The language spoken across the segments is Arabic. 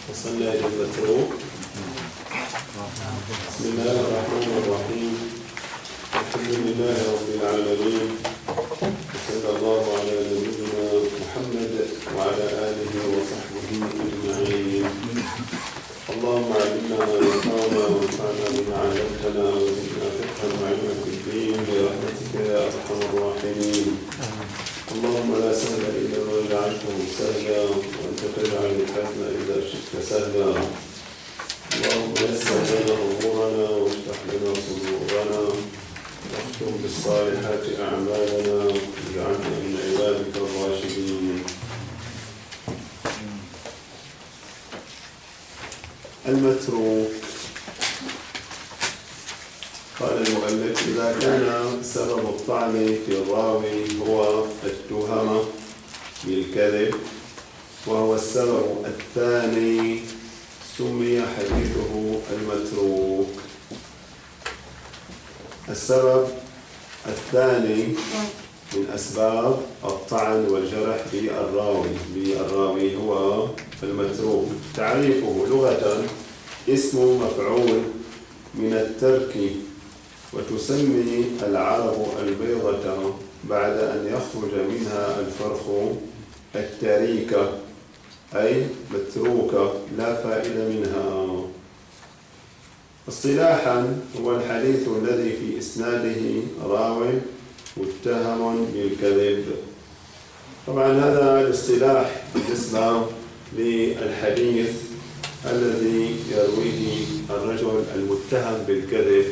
وصلنا إلى المتروك. بسم الله الرحمن الرحيم. الحمد لله رب العالمين، وصلى الله على نبينا محمد وعلى آله وصحبه أجمعين. اللهم علمنا ما ينفعنا وانفعنا بما علمتنا وزدنا فقها وعلما في الدين برحمتك يا أرحم الراحمين. اللهم لا سهل إلا ما جعلته سهلا وأنت تجعل الحزن إذا شئت سهلا. اللهم يسر لنا أمورنا وافتح لنا صدورنا واختم بالصالحات أعمالنا واجعلنا من عبادك الراشدين. المتروك. قال المؤلف: إذا كان سبب الطعن في الراوي هو التهمة بالكذب وهو السبب الثاني سمي حديثه المتروك. السبب الثاني من أسباب الطعن والجرح بالراوي هو المتروك. تعريفه لغة: اسم مفعول من الترك، وتسمي العرب البيضة بعد أن يخرج منها الفرخ التريكة، أي متروكة لا فائدة منها. اصطلاحا هو الحديث الذي في إسناده راو متهم بالكذب. طبعا هذا الاصطلاح بالنسبة للحديث الذي يرويه الرجل المتهم بالكذب،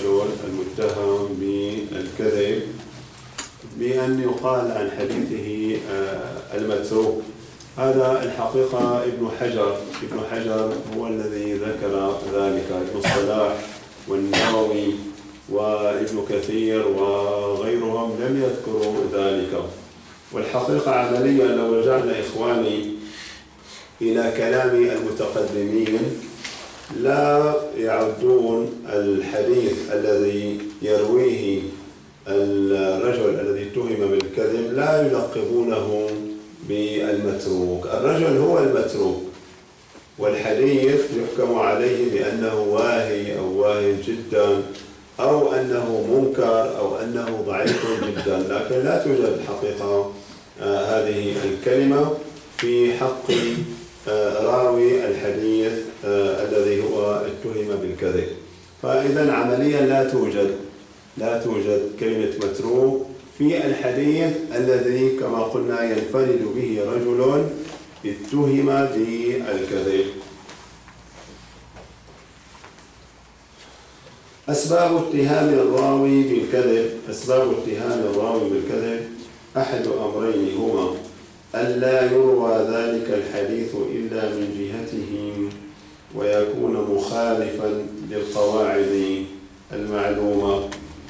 بأن يقال عن حديثه المتروك. هذا الحقيقة ابن حجر هو الذي ذكر ذلك. ابن الصلاح والنووي وابن كثير وغيرهم لم يذكروا ذلك. والحقيقة عمليا لو رجعنا إخواني إلى كلام المتقدمين لا يعدون الحديث الذي يرويه الرجل الذي اتهم بالكذب، لا يلقبونه بالمتروك. الرجل هو المتروك، والحديث يحكم عليه بأنه واهي أو واهي جدا أو أنه منكر أو أنه ضعيف جدا، لكن لا توجد حقيقة هذه الكلمة في حق راوي الحديث الذي هو اتهم بالكذب. فإذا عمليا لا توجد كلمة متروك في الحديث الذي كما قلنا ينفرد به رجل اتهم بالكذب. أسباب اتهام الراوي بالكذب أحد أمرين هما: ألا يروى ذلك الحديث إلا من جهته، ويكون مخالفا للقواعد المعلومة،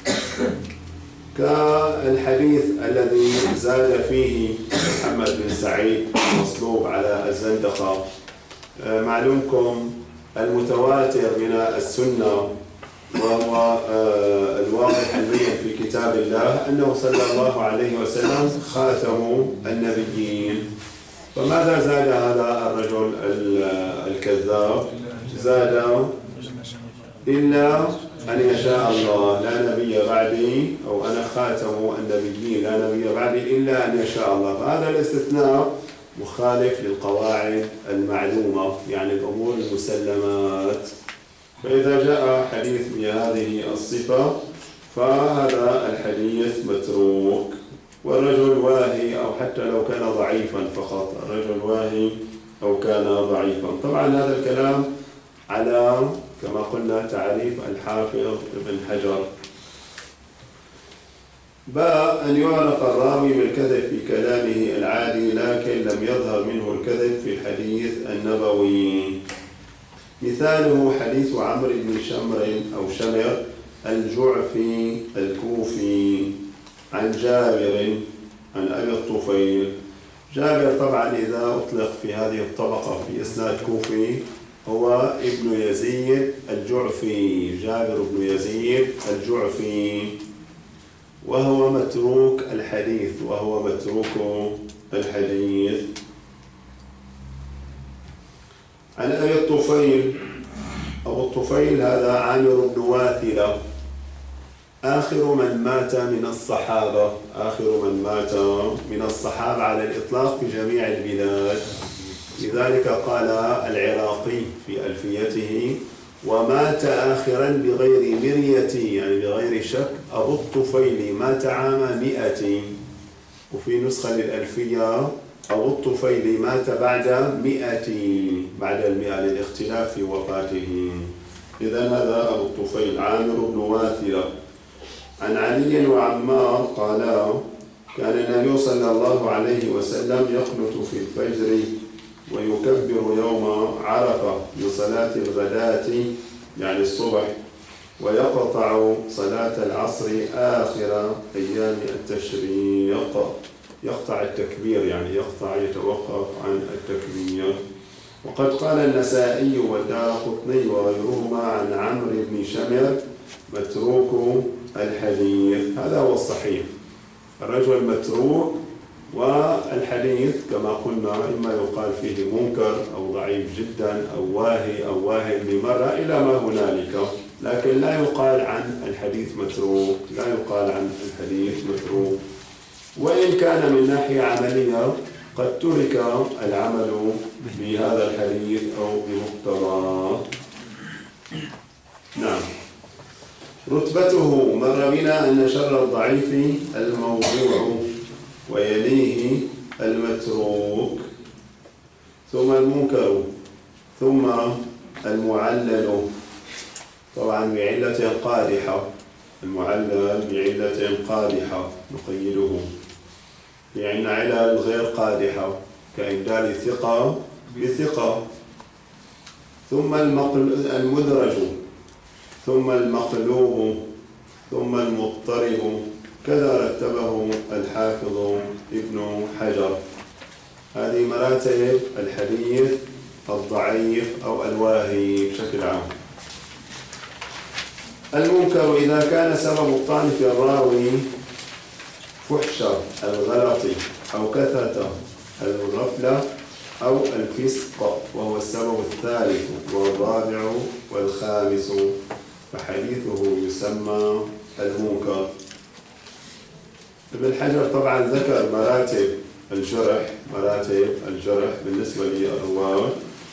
كالحديث الذي زاد فيه محمد بن سعيد مصلوب على الزندقة. معلومكم المتواتر من السنة وهو الواضح البين في كتاب الله أنه صلى الله عليه وسلم خاتم النبيين. فماذا زاد هذا الرجل الكذاب؟ زاد: إلا أن يشاء الله لا نبي بعدي، أو أنا خاتم النبيين لا نبي بعدي إلا أن يشاء الله. فهذا الاستثناء مخالف للقواعد المعلومة، يعني الأمور المسلمات. فإذا جاء حديث بهذه الصفة فهذا الحديث متروك. والرجل واهي أو حتى لو كان ضعيفا فقط، الرجل واهي أو كان ضعيفا. طبعا هذا الكلام على كما قلنا تعريف الحافظ ابن حجر. باء أن يعرف الراوي بالكذب في كلامه العادي لكن لم يظهر منه الكذب في الحديث النبوي. مثاله حديث عمرو بن شمر الجعفي الكوفي عن جابر عن أبي الطفيل. جابر طبعا إذا أطلق في هذه الطبقة في إسناد كوفي هو ابن يزيد الجعفي، جابر بن يزيد الجعفي، وهو متروك الحديث. عن أبي الطفيل. أبو الطفيل هذا عامر بن واثلة، آخر من مات من الصحابة، آخر من مات من الصحابة على الإطلاق في جميع البلاد. لذلك قال العراقي في ألفيته: ومات آخرا بغير مرية، يعني بغير شك، أبو الطفيل مات عام 100. وفي نسخة للألفية: أبو الطفيل مات بعد 100، بعد 100 للاختلاف في وفاته. إذا هذا أبو الطفيل عامر بن واثلة. عن علي وعمار قالا: كان النبي صلى الله عليه وسلم يقنت في الفجر ويكبر يوم عرفة لصلاة الغداة يعني الصبح، ويقطع صلاة العصر آخر أيام التشريق. يقطع التكبير يعني يقطع، يتوقف عن التكبير. وقد قال النسائي والدارقطني وغيرهما عن عمرو بن شمر: متروك الحديث. هذا هو الصحيح، الرجل متروك، والحديث كما قلنا إما يقال فيه منكر أو ضعيف جدا أو واهي أو واهن بمرة إلى ما هنالك، لكن لا يقال عن الحديث متروك، لا يقال عن الحديث متروك. وإن كان من ناحية عملية قد ترك العمل بهذا الحديث أو بمقتضاه. نعم. رتبته: مر بنا أن شر الضعيف الموضوع، ويليه المتروك، ثم المنكر، ثم المعلل، طبعا بعلة قادحة، المعلل بعلة قادحة نقيده. في عندنا علل غير قادحة كإبدال ثقة بثقة. ثم المدرج، ثم المقلوب، ثم المضطرب، كذا رتبه الحافظ ابن حجر. هذه مراتب الحديث الضعيف أو الواهي بشكل عام. المنكر: إذا كان سبب الطعن في الراوي فحش الغلط أو كثرة الغفلة أو الفسق، وهو السبب الثالث والرابع والخامس، فحديثه يسمى المنكر. ابن حجر طبعا ذكر مراتب الجرح بالنسبة للرواة.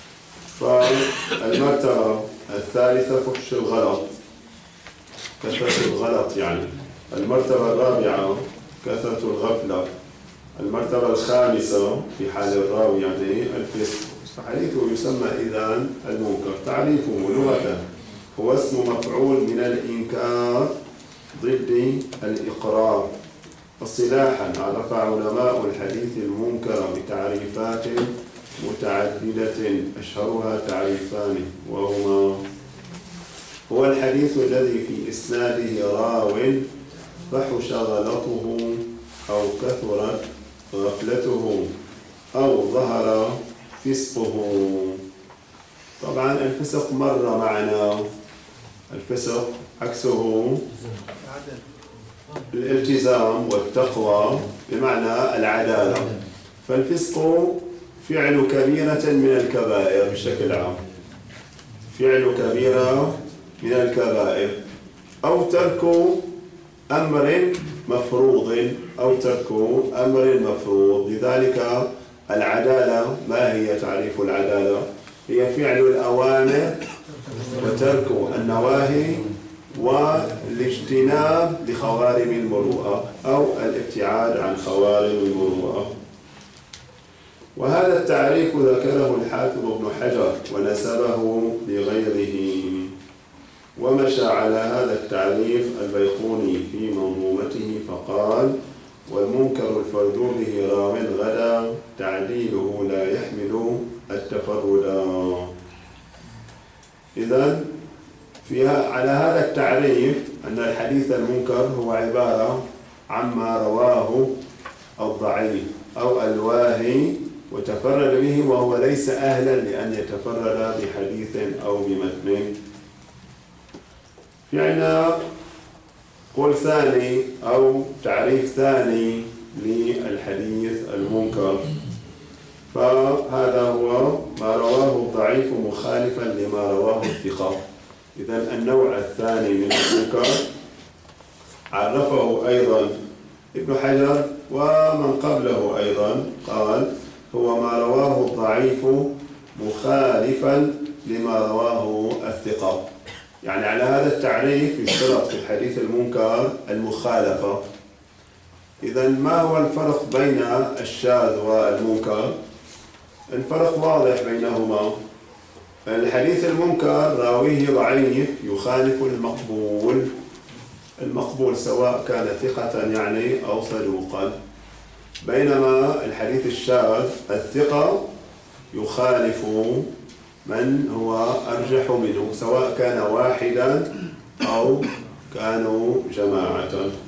فالمرتبة الثالثة فحش الغلط، كثرة الغلط يعني. المرتبة الرابعة كثرة الغفلة. المرتبة الخامسة في حال الراوي يعني الفسق، فحديثه يسمى إذن المنكر. تعريفه لغة: هو اسم مفعول من الإنكار ضد الإقرار. اصطلاحا عرف علماء الحديث المنكر بتعريفات متعددة، أشهرها تعريفان، وهما: هو الحديث الذي في إسناده راو فحش غلطه أو كثرت غفلته أو ظهر فسقه. طبعا الفسق مر معنا، الفسق عكسه الالتزام والتقوى بمعنى العدالة. فالفسق فعل كبيرة من الكبائر بشكل عام، فعل كبيرة من الكبائر، أو ترك أمر مفروض، أو ترك أمر مفروض. لذلك العدالة، ما هي تعريف العدالة؟ هي فعل الأوامر وترك النواهي والاجتناب لخوارم المروءة أو الابتعاد عن خوارم المروءة. وهذا التعريف ذكره الحافظ ابن حجر ونسبه لغيره. ومشى على هذا التعريف البيقوني في منظومته فقال: والمنكر الفرد به راو غدا تعديله لا يحمل التفردا. إذن على هذا التعريف أن الحديث المنكر هو عبارة عما رواه الضعيف أو الواهي وتفرد به وهو ليس أهلا لأن يتفرد بحديث أو بمتن. في عندنا قول ثاني أو تعريف ثاني للحديث المنكر: فهذا هو ما رواه الضعيف مخالفا لما رواه الثقة. إذن النوع الثاني من المنكر عرفه أيضا ابن حجر ومن قبله أيضا، قال هو ما رواه الضعيف مخالفا لما رواه الثقة. يعني على هذا التعريف يشترط في الحديث المنكر المخالفة. إذن ما هو الفرق بين الشاذ والمنكر؟ الفرق واضح بينهما. الحديث المنكر راويه ضعيف يخالف المقبول سواء كان ثقة يعني أو صدوقا، بينما الحديث الشاذ الثقة يخالف من هو أرجح منه سواء كان واحدا أو كانوا جماعة.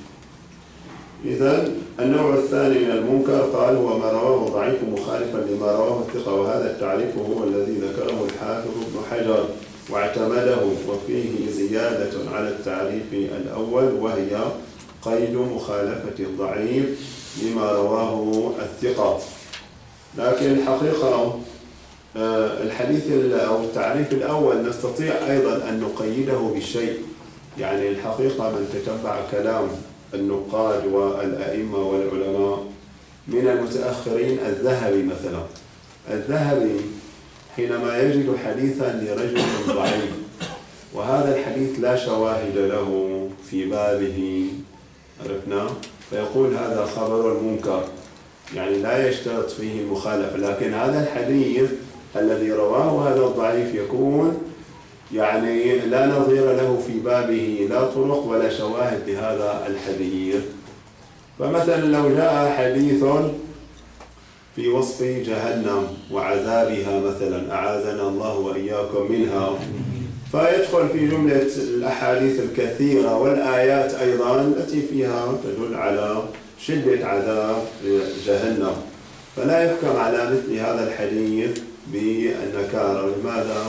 إذن النوع الثاني من المنكر قال هو ما رواه ضعيف مخالفا لما رواه الثقة، وهذا التعريف هو الذي ذكره الحافظ ابن حجر واعتمده، وفيه زيادة على التعريف الأول وهي قيد مخالفة الضعيف لما رواه الثقة. لكن الحقيقة الحديث أو التعريف الأول نستطيع أيضا أن نقيده بشيء. يعني الحقيقة من تتبع كلام النقاد والأئمة والعلماء من المتأخرين، الذهبي مثلا، الذهبي حينما يجد حديثا لرجل ضعيف وهذا الحديث لا شواهد له في بابه، عرفنا، فيقول هذا خبر منكر، يعني لا يشترط فيه المخالفة، لكن هذا الحديث الذي رواه هذا الضعيف يكون يعني لا نظير له في بابه، لا طرق ولا شواهد لهذا الحديث. فمثلا لو جاء حديث في وصف جهنم وعذابها مثلا، أعاذنا الله وإياكم منها، فيدخل في جملة الأحاديث الكثيرة والآيات أيضا التي فيها تدل على شدة عذاب جهنم، فلا يحكم على مثل هذا الحديث بالنكارة. لماذا؟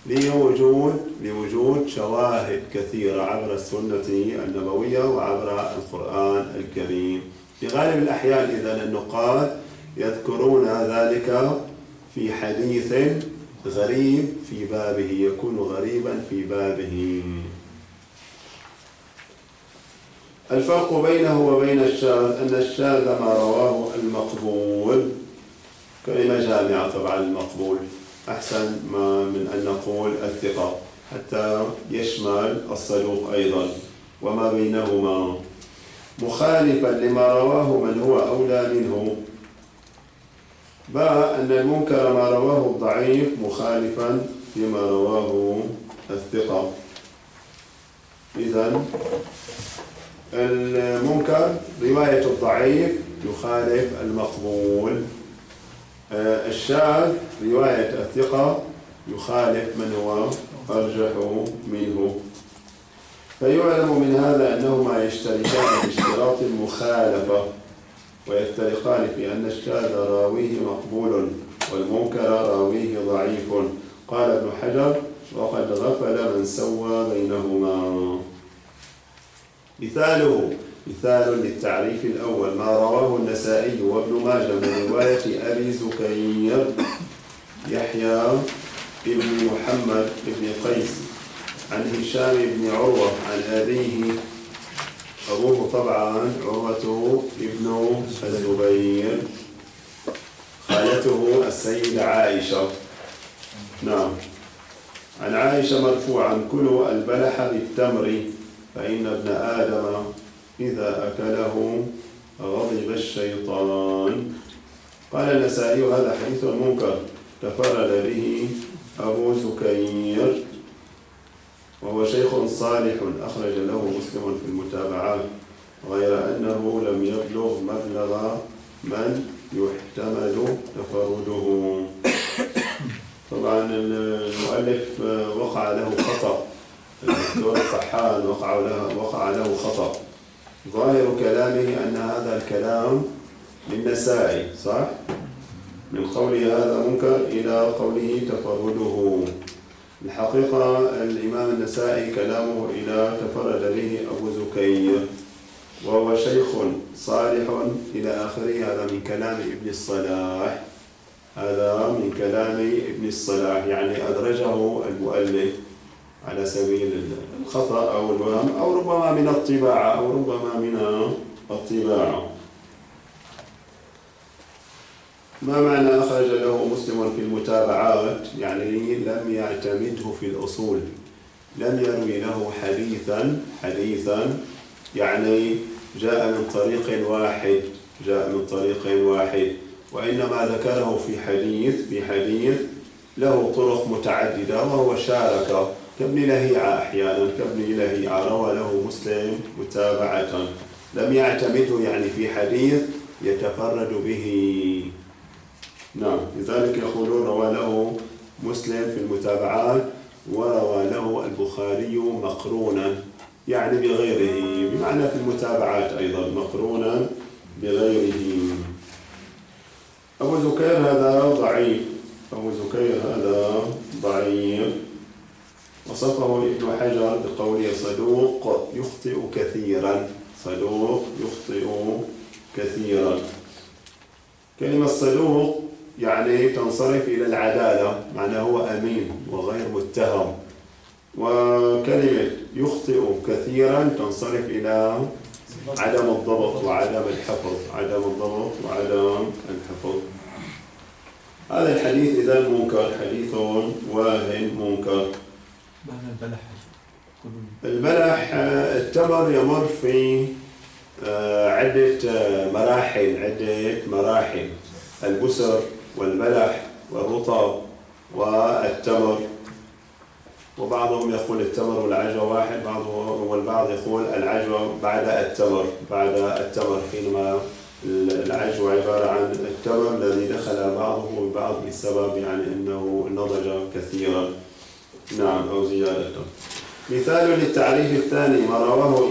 لوجود شواهد كثيرة عبر السنة النبوية وعبر القرآن الكريم. في غالب الأحيان إذن النقاد يذكرون ذلك في حديث غريب في بابه، يكون غريبا في بابه. الفرق بينه وبين الشاذ أن الشاذ ما رواه المقبول، كلمة جامعة طبعا، المقبول أحسن ما من أن نقول الثقة حتى يشمل الصدوق أيضا، وما بينهما مخالفا لما رواه من هو أولى منه. باء أن المنكر ما رواه الضعيف مخالفا لما رواه الثقة. إذن المنكر رواية الضعيف يخالف المقبول، الشاذ رواية الثقة يخالف من هو أرجح منه. فيعلم من هذا أنهما يشتركان باشتراط المخالفة ويفترقان في أن الشاذ راويه مقبول والمنكر راويه ضعيف. قال ابن حجر وقد غفل من سوى بينهما. مثال للتعريف الأول ما رواه النسائي وابن ماجه من رواية أبي زكير يحيى بن محمد بن قيس عن هشام بن عروة عن أبيه، أبوه طبعا عروة بن الزبير، خالته السيدة عائشة، نعم، عن عائشة مرفوعا كلوا البلح بالتمر فإن ابن آدم إذا أكله غضب الشيطان. قال النسائي هذا حديث منكر تفرد به أبو زكير وهو شيخ صالح أخرج له مسلم في المتابعات، غير أنه لم يبلغ مبلغ من يحتمل تفرده. طبعا المؤلف وقع له خطأ، الدكتور الطحان وقع له خطأ. ظاهر كلامه أن هذا الكلام للنسائي، صح؟ من قوله هذا منكر إلى قوله تفرده. الحقيقة الإمام النسائي كلامه إلى تفرد به أبو زكير وهو شيخ صالح إلى آخره، هذا من كلام ابن الصلاح. هذا من كلام ابن الصلاح، يعني أدرجه المؤلف على سبيل الخطأ أو الوهم أو ربما من الطباعة. ما معنى أخرج له مسلم في المتابعات؟ يعني لم يعتمده في الأصول، لم يروي له حديثا يعني جاء من طريق واحد، وإنما ذكره في حديث له طرق متعددة، وهو شارك كابن لهيعة أحيانا، روى له مسلم متابعة، لم يعتمده يعني في حديث يتفرد به. نعم، لذلك يقولون روى له مسلم في المتابعات وروى له البخاري مقرونا، يعني بغيره، بمعنى في المتابعات أيضا مقرونا بغيره. أبو زكير هذا ضعيف، وصفه ابن حجر بقوله صدوق يخطئ كثيرا. كلمة صدوق يعني تنصرف إلى العدالة، معناه هو أمين وغير متهم، وكلمة يخطئ كثيرا تنصرف إلى عدم الضبط وعدم الحفظ. هذا الحديث إذا منكر، حديث واهن منكر. البلح التمر يمر في عدة مراحل، البسر والبلح والرطب والتمر، وبعضهم يقول التمر والعجوة واحد، والبعض يقول العجوة بعد التمر، حينما العجوة عبارة عن التمر الذي دخل بعضه ببعض بسبب يعني أنه نضج كثيرا، نعم، أو زيادته. مثال للتعريف الثاني ما رواه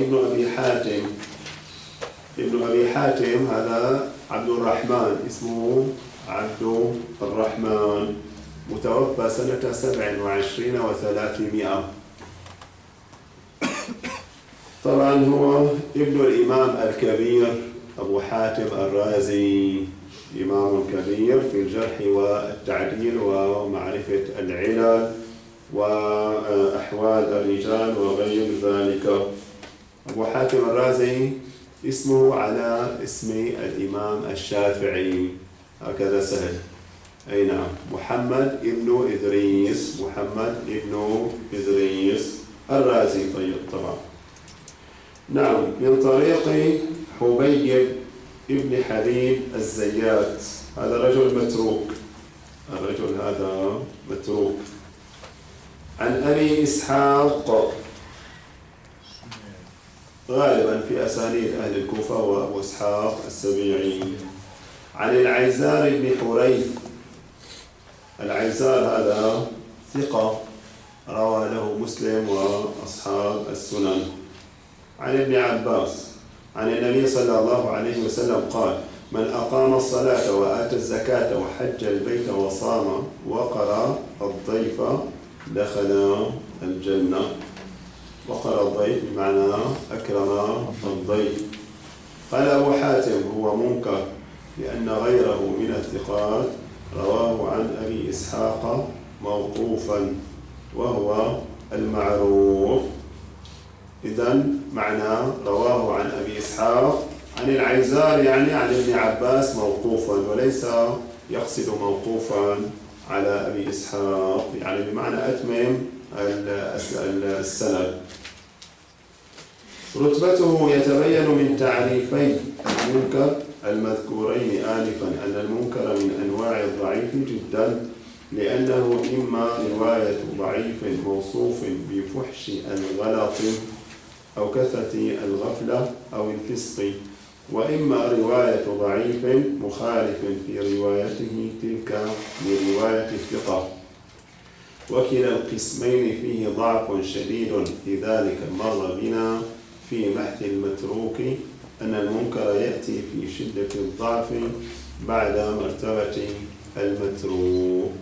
ابن أبي حاتم هذا عبد الرحمن، اسمه عبد الرحمن، متوفى سنة 27 و300. طبعا هو ابن الإمام الكبير أبو حاتم الرازي، إمام كبير في الجرح والتعديل ومعرفة العلل وأحوال الرجال وغير ذلك. أبو حاتم الرازي اسمه على اسم الإمام الشافعي، هكذا سهل، أي نعم، محمد ابن إدريس الرازي. طيب، طبعا نعم، من طريق حبيب ابن حبيب الزيات، هذا رجل متروك. عن أبي إسحاق، غالبا في أسانيد أهل الكوفة وأبو إسحاق السبيعي. عن العيزار بن حريث، العيزار هذا ثقة، روى له مسلم وأصحاب السنن. عن ابن عباس عن النبي صلى الله عليه وسلم قال: من أقام الصلاة وآتى الزكاة وحج البيت وصام وقر الضيف دخل الجنة. وقر الضيف بمعنى أكرم الضيف. قال أبو حاتم: هو منكر، لأن غيره من الثقات رواه عن أبي إسحاق موقوفا وهو المعروف. إذن معنى رواه عن أبي إسحاق عن العيزار يعني عن ابن عباس موقوفا، وليس يقصد موقوفا على أبي إسحاق، يعني بمعنى أتمم السند. رتبته يتبين من تعريفي المنكر المذكورين آنفا أن المنكر من أنواع الضعيف جدا، لأنه إما رواية ضعيف موصوف بفحش الغلط أو كثرة الغفلة أو الفسق، وإما رواية ضعيف مخالف في روايته تلك لرواية الثقة، وكلا القسمين فيه ضعف شديد. في ذلك مر بنا في بحث المتروك أن المنكر يأتي في شدة الضعف بعد مرتبة المتروك،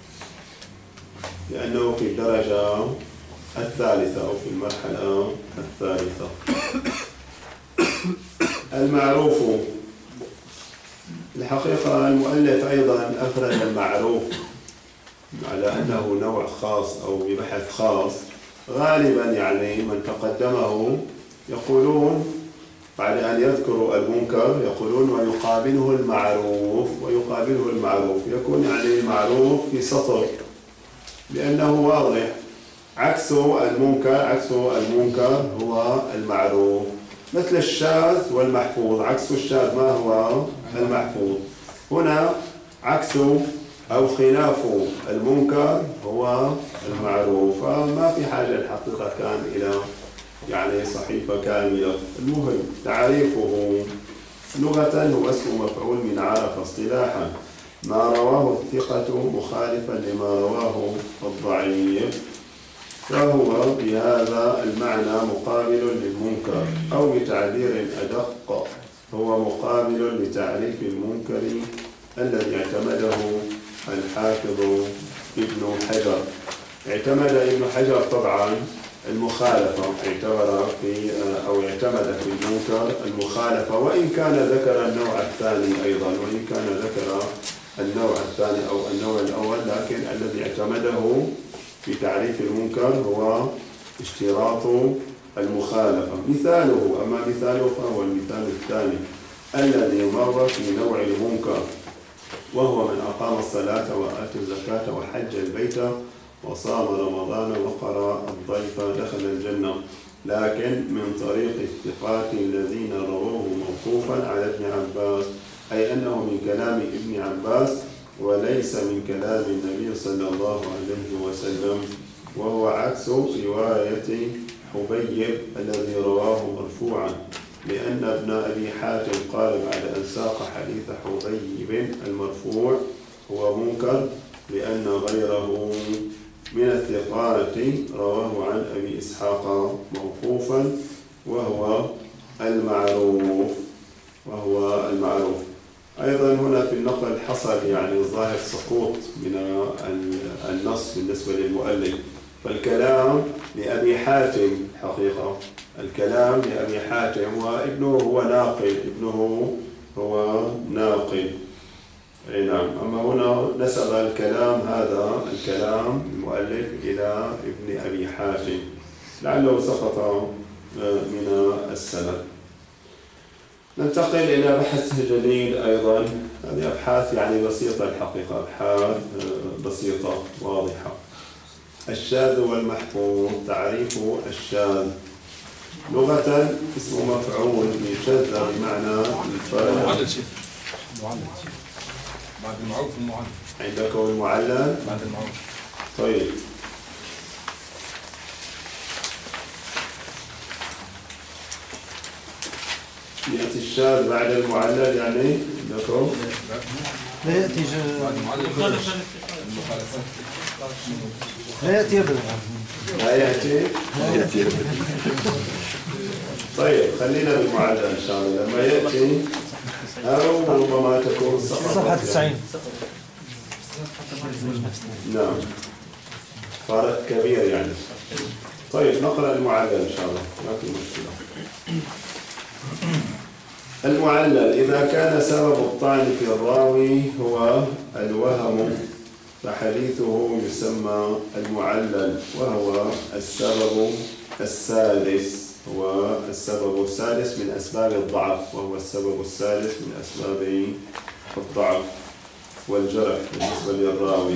لأنه في الدرجة الثالثة أو في المرحلة الثالثة. المعروف الحقيقة المؤلف أيضا أفرد المعروف على أنه نوع خاص أو ببحث خاص. غالبا يعني من تقدمه يقولون بعد أن يذكروا المنكر يقولون ويقابله المعروف، ويقابله المعروف يكون يعني المعروف في سطر لأنه واضح. عكس المنكر هو المعروف، مثل الشاذ والمحفوظ. عكس الشاذ ما هو؟ المحفوظ. هنا عكس أو خلاف المنكر هو المعروف. فما في حاجة الحقيقة كان إلى يعني صحيفة كاملة. المهم تعريفه لغة هو اسم مفعول من عرف. اصطلاحا ما رواه الثقة مخالفا لما رواه الضعيف، فهو بهذا المعنى مقابل للمنكر، أو بتعبير أدق هو مقابل لتعريف المنكر الذي اعتمده الحافظ ابن حجر. اعتمد ابن حجر طبعا المخالفة، اعتمد في المنكر المخالفة، وإن كان ذكر النوع الثاني أيضا، وإن كان ذكر النوع الثاني أو النوع الأول، لكن الذي اعتمده في تعريف المنكر هو اشتراط المخالفة. مثاله فهو المثال الثاني الذي مر في نوع المنكر، وهو من أقام الصلاة وآتى الزكاة وحج البيت وصام رمضان وقرأ الضيف دخل الجنة، لكن من طريق الثقات الذين رووه موقوفا على ابن عباس، أي أنه من كلام ابن عباس وليس من كلام النبي صلى الله عليه وسلم، وهو عكس رواية حبيب الذي رواه مرفوعا، لأن ابن أبي حاتم قال بعد أن ساق حديث حبيب المرفوع هو منكر، لأن غيره من الثقات رواه عن أبي إسحاق موقوفا وهو المعروف. أيضا هنا في النقل حصل يعني الظاهر سقوط من النص بالنسبة للمؤلف، فالكلام لأبي حاتم حقيقة، الكلام لأبي حاتم، وابنه هو ناقل. أي نعم. أما هنا نسب هذا الكلام المؤلف إلى ابن أبي حاتم، لعله سقط من السند. ننتقل إلى بحث جديد أيضا. هذه أبحاث يعني بسيطة الحقيقة، أبحاث بسيطة واضحة. الشاذ والمحفوظ. تعريف الشاذ لغة اسم مفعول من شذ بمعنى الفرد. بعد المعروف المعلل. عندكم المعلل؟ بعد المعروف. طيب. يأتي الشاذ بعد المعلل يعني عندكم؟ لا يأتي بعد المعلل المخالفات. لا يأتي أبدا. لا يأتي. طيب خلينا بالمعلل إن شاء الله لما يأتي، أو ربما تكون صفحة 90. نعم، فارق كبير يعني. طيب نقرأ المعلل إن شاء الله، ما في مشكلة. المعلل إذا كان سبب الطعن في الراوي هو الوهم فحديثه يسمى المعلل، وهو السبب السادس، هو السبب السادس من أسباب الضعف، وهو السبب السادس من أسباب الضعف والجرح بالنسبة للراوي.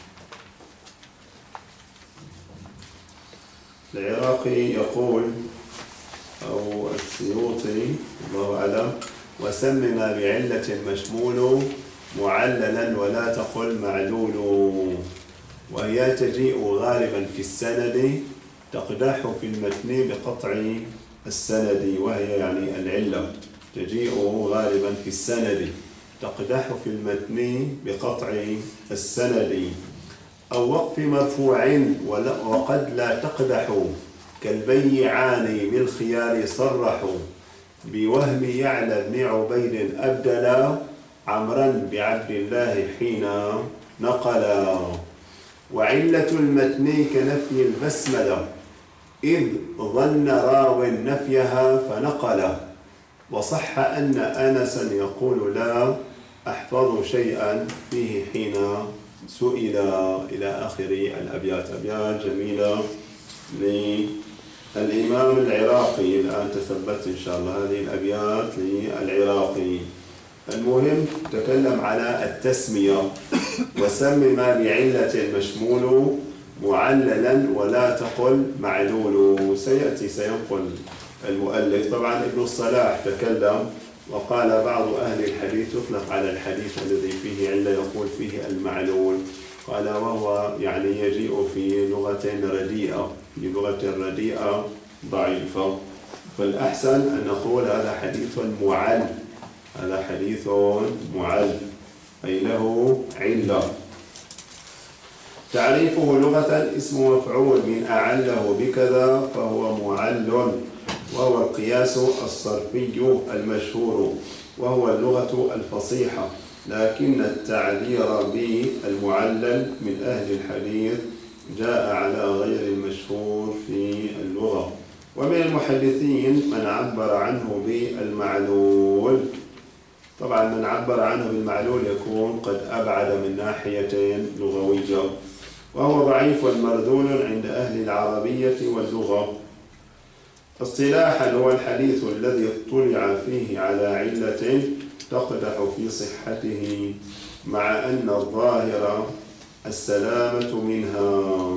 العراقي يقول أو السيوطي الله أعلم: وسمم بعلة مشمول معللا ولا تقل معلول، وهي تجيء غالبا في السند تقدح في المتن بقطع السند، وهي يعني العلة تجيء غالبا في السند تقدح في المتن بقطع السند، أو وقف مرفوع وقد لا تقدح، كالبيعان بالخيار صرحوا، بوهم يعلى بن عبيد أبدلا، عمرا بعبد الله حين نقلا. وعلة المتن كنفي البسملة إذ ظن راو نفيها فنقلا، وصح أن أنسا يقول لا أحفظ شيئا فيه حين سئل إلى آخر الأبيات. أبيات جميلة للإمام العراقي. الآن تثبت إن شاء الله هذه الأبيات للعراقي. المهم تكلم على التسمية. وسم ما بعلة مشمول معللا ولا تقل معلول. سينقل المؤلف. طبعا ابن الصلاح تكلم وقال بعض أهل الحديث يطلق على الحديث الذي فيه علة يقول فيه المعلول. قال وهو يعني يجيء في لغة رديئة، في لغة رديئة ضعيفة. فالأحسن أن نقول هذا حديث معل، هذا حديث معل أي له علة. تعريفه لغة اسم مفعول من أعله بكذا فهو معل، وهو القياس الصرفي المشهور، وهو اللغة الفصيحة. لكن التعبير بالمعلل من أهل الحديث جاء على غير المشهور في اللغة. ومن المحدثين من عبر عنه بالمعلول. طبعا من عبر عنه بالمعلول يكون قد أبعد من ناحية لغوية، وهو ضعيف مردود عند أهل العربية واللغة. اصطلاحا هو الحديث الذي اطلع فيه على علة تقدح في صحته مع أن الظاهر السلامة منها.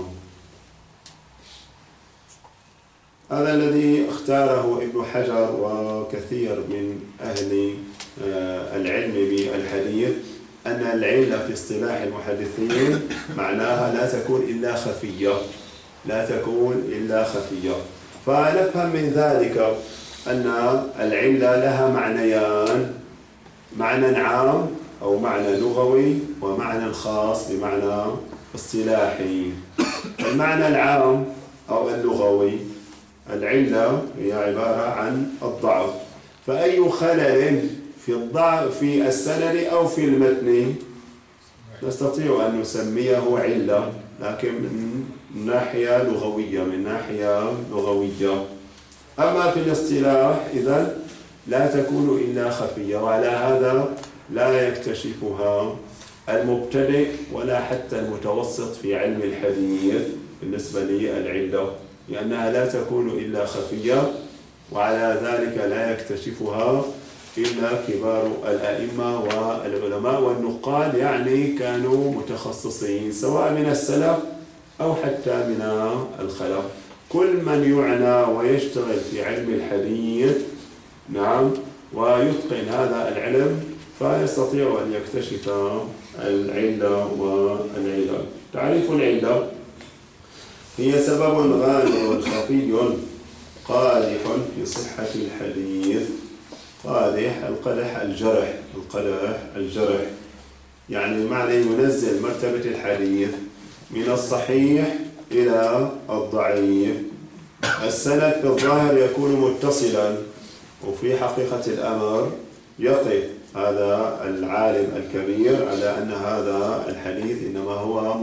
هذا الذي اختاره ابن حجر وكثير من أهل العلم بالحديث، أن العلة في اصطلاح المحدثين معناها لا تكون إلا خفية، لا تكون إلا خفية. فنفهم من ذلك أن العلة لها معنيان: معنى عام أو معنى لغوي، ومعنى خاص بمعنى اصطلاحي. المعنى العام أو اللغوي، العلة هي عبارة عن الضعف. فأي خلل في الضعف في السند أو في المتن نستطيع أن نسميه علة، لكن من ناحية لغوية، من ناحية لغوية. أما في الاصطلاح إذن لا تكون إلا خفية، وعلى هذا لا يكتشفها المبتدئ ولا حتى المتوسط في علم الحديث بالنسبة للعلة، لأنها لا تكون إلا خفية، وعلى ذلك لا يكتشفها إلا كبار الأئمة والعلماء والنقاد، يعني كانوا متخصصين سواء من السلف أو حتى من الخلف. كل من يعنى ويشتغل في علم الحديث نعم ويتقن هذا العلم فيستطيع أن يكتشف العلة والعلل. تعريف العلة: هي سبب غالب خفي قادح في صحة الحديث. قادح القدح الجرح، القدح الجرح، يعني معنى ينزل مرتبة الحديث من الصحيح إلى الضعيف. السند في الظاهر يكون متصلا، وفي حقيقة الأمر يقف هذا العالم الكبير على أن هذا الحديث إنما هو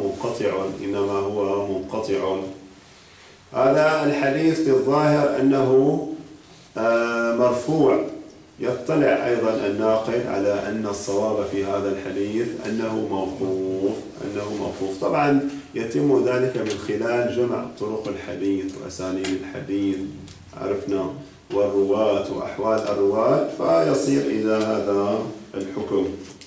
منقطع. هذا الحديث في الظاهر أنه مرفوع. يطلع أيضا الناقد على أن الصواب في هذا الحديث أنه موقوف. طبعا يتم ذلك من خلال جمع طرق الحديث وأسانيد الحديث، عرفنا، والرواة وأحوال الرواة، فيصير إلى هذا الحكم.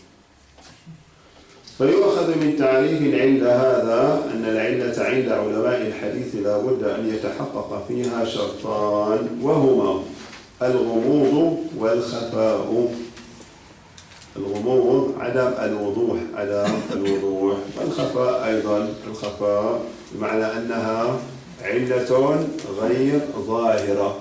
فيؤخذ من تعريف العلة هذا أن العلة عند علماء الحديث لا بد أن يتحقق فيها شرطان، وهما الغموض والخفاء. الغموض عدم الوضوح، والخفاء أيضا الخفاء، بمعنى أنها علة غير ظاهرة.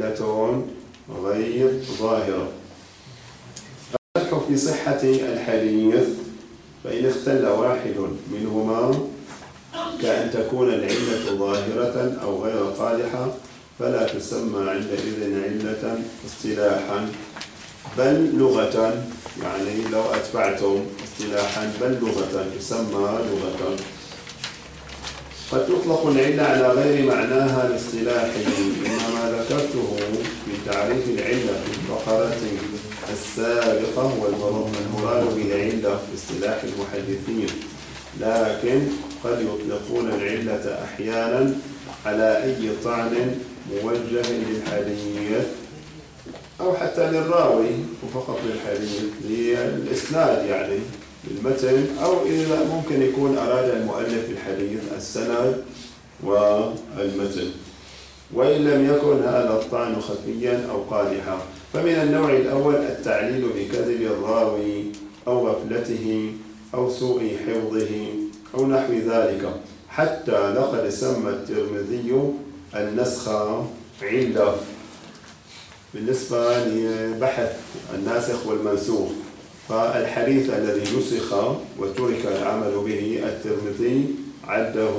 الرجح في صحة الحديث: فإن اختل واحد منهما كأن تكون العلة ظاهرة أو غير قادحة فلا تسمى عندئذ علة اصطلاحا بل لغة، يعني لو أتبعتم اصطلاحا بل لغة تسمى لغة. قد تطلق العلة على غير معناها الاصطلاحي، إنما ذكرته في تعريف العلة في الفقرة السابقة والمراد بالعلة في اصطلاح المحدثين، لكن قد يطلقون العلة أحيانا على أي طعن موجه للحديث أو حتى للراوي وفقط للحديث، للإسناد يعني للمتن، أو إذا ممكن يكون أراد المؤلف الحديث السند والمتن، وإن لم يكن هذا الطعن خفيا أو قادحا. فمن النوع الأول التعليل بكذب الراوي أو غفلته أو سوء حفظه أو نحو ذلك، حتى لقد سمى الترمذي النسخ علة بالنسبة لبحث الناسخ والمنسوخ. فالحديث الذي نسخ وترك العمل به الترمذي عده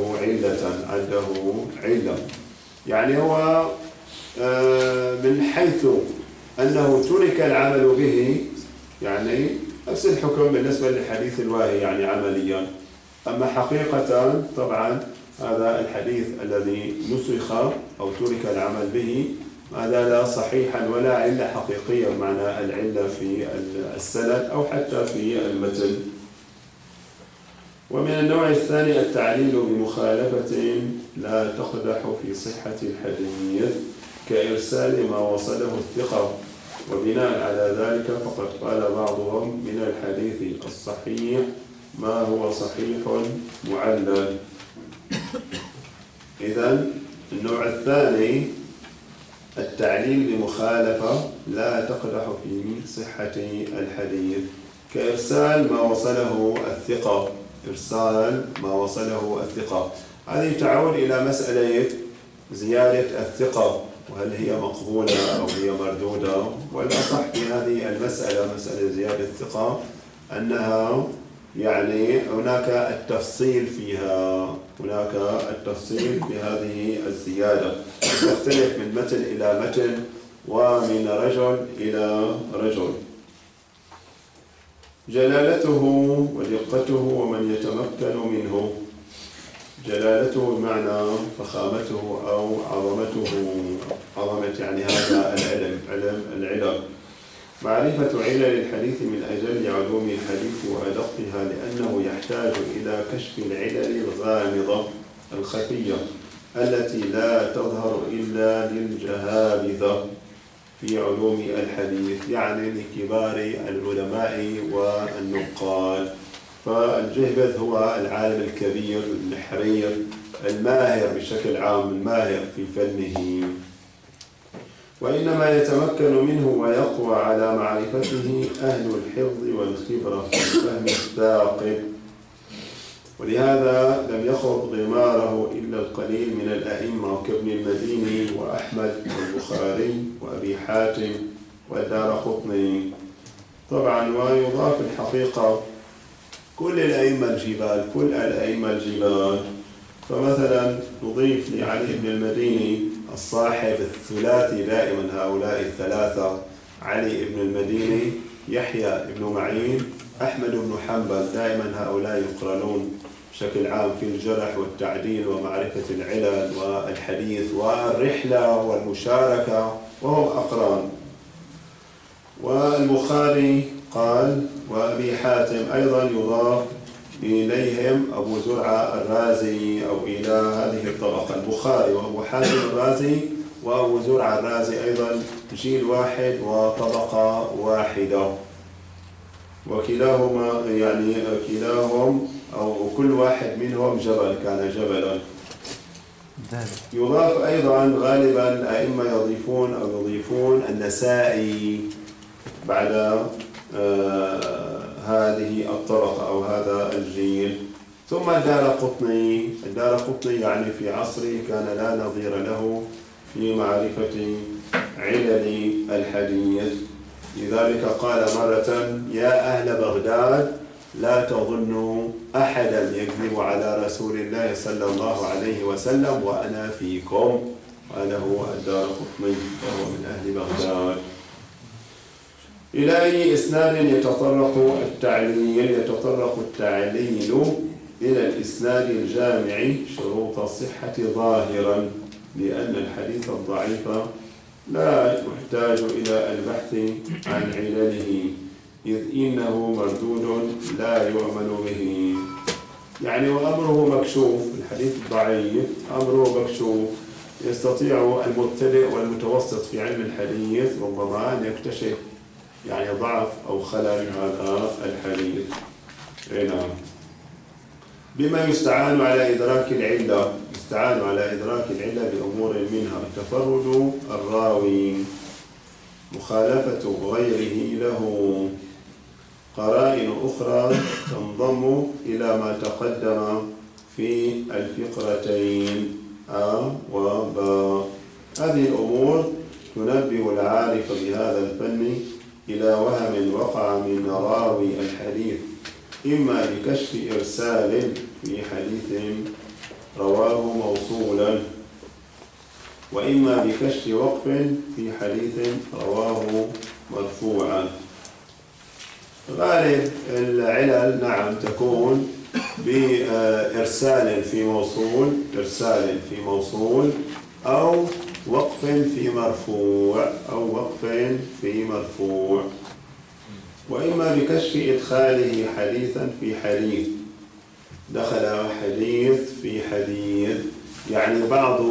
علة، يعني هو من حيث أنه ترك العمل به يعني نفس الحكم بالنسبة للحديث الواهي يعني عمليا، أما حقيقة طبعا هذا الحديث الذي نسخ أو ترك العمل به هذا لا صحيحا ولا علة حقيقية بمعنى العلة في السند أو حتى في المتن. ومن النوع الثاني التعليل بمخالفة لا تقدح في صحة الحديث كإرسال ما وصله الثقة، وبناء على ذلك فقد قال بعضهم من الحديث الصحيح ما هو صحيح معلل. إذن النوع الثاني التعليل بمخالفة لا تقدح في صحة الحديث كإرسال ما وصله الثقة، هذه تعود إلى مسألة زيادة الثقة، وهل هي مقبولة أو هي مردودة. والأصح في هذه المسألة مسألة زيادة الثقة أنها يعني هناك التفصيل في هذه الزيادة، تختلف من متن إلى متن ومن رجل إلى رجل. جلالته ودقته ومن يتمكن منه، جلالته بمعنى فخامته أو عظمة يعني هذا العلم. معرفة علل الحديث من أجل علوم الحديث وأدقها، لأنه يحتاج إلى كشف العلل الغامضة الخفية التي لا تظهر إلا للجهابذة في علوم الحديث، يعني لكبار العلماء والنقاد. فالجهبذ هو العالم الكبير الحرير الماهر بشكل عام، الماهر في فنه، وإنما يتمكن منه ويقوى على معرفته أهل الحفظ والخبرة والفهم الثاقب. ولهذا لم يخض غماره إلا القليل من الأئمة كابن المديني وأحمد والبخاري وأبي حاتم والدارقطني. طبعا ويضاف الحقيقة كل الأئمة الجبال، فمثلا نضيف لعلي بن المديني الصاحب الثلاثي دائما هؤلاء الثلاثة: علي بن المديني، يحيى بن معين، أحمد بن حنبل. دائما هؤلاء يقرنون بشكل عام في الجرح والتعديل ومعرفة العلل والحديث والرحلة والمشاركة، وهم أقران. والبخاري قال وأبي حاتم أيضا يضاف إليهم أبو زرعة الرازي أو إلى هذه الطبقة. البخاري وأبو حاتم الرازي وأبو زرعة الرازي أيضا جيل واحد وطبقة واحدة، وكلاهما يعني كلاهم أو كل واحد منهم كان جبلا. يضاف أيضا غالبا الأئمة يضيفون النسائي بعد هذه الطبقة أو هذا الجيل، ثم الدارقطني يعني في عصره كان لا نظير له في معرفة علل الحديث. لذلك قال مرة: يا أهل بغداد لا تظنوا أحدا يكذب على رسول الله صلى الله عليه وسلم وأنا فيكم. قال هو الدارقطني وهو من أهل بغداد. إلى أي إسناد يتطرق التعليل إلى الإسناد الجامع شروط الصحة ظاهرا، لأن الحديث الضعيف لا يحتاج إلى البحث عن علله، إذ إنه مردود لا يؤمن به. يعني وأمره مكشوف، الحديث الضعيف أمره مكشوف، يستطيع المبتدئ والمتوسط في علم الحديث ربما أن يكتشف يعني ضعف أو خلل هذا الحديث. نعم. بما يستعان على إدراك العلة، يستعان على إدراك العلة بأمور منها تفرد الراوي، مخالفة غيره له، قرائن أخرى تنضم إلى ما تقدم في الفقرتين أ وب. هذه الأمور تنبه العارف بهذا الفن إلى وهم وقع من راوي الحديث، إما بكشف إرسال في حديث رواه موصولا، وإما بكشف وقف في حديث رواه مرفوعا. غالب العلل نعم تكون بإرسال في موصول، إرسال في موصول، أو وقف في مرفوع، أو وقف في مرفوع، وإما بكشف إدخاله حديثا في حديث، دخل حديث في حديث، يعني بعض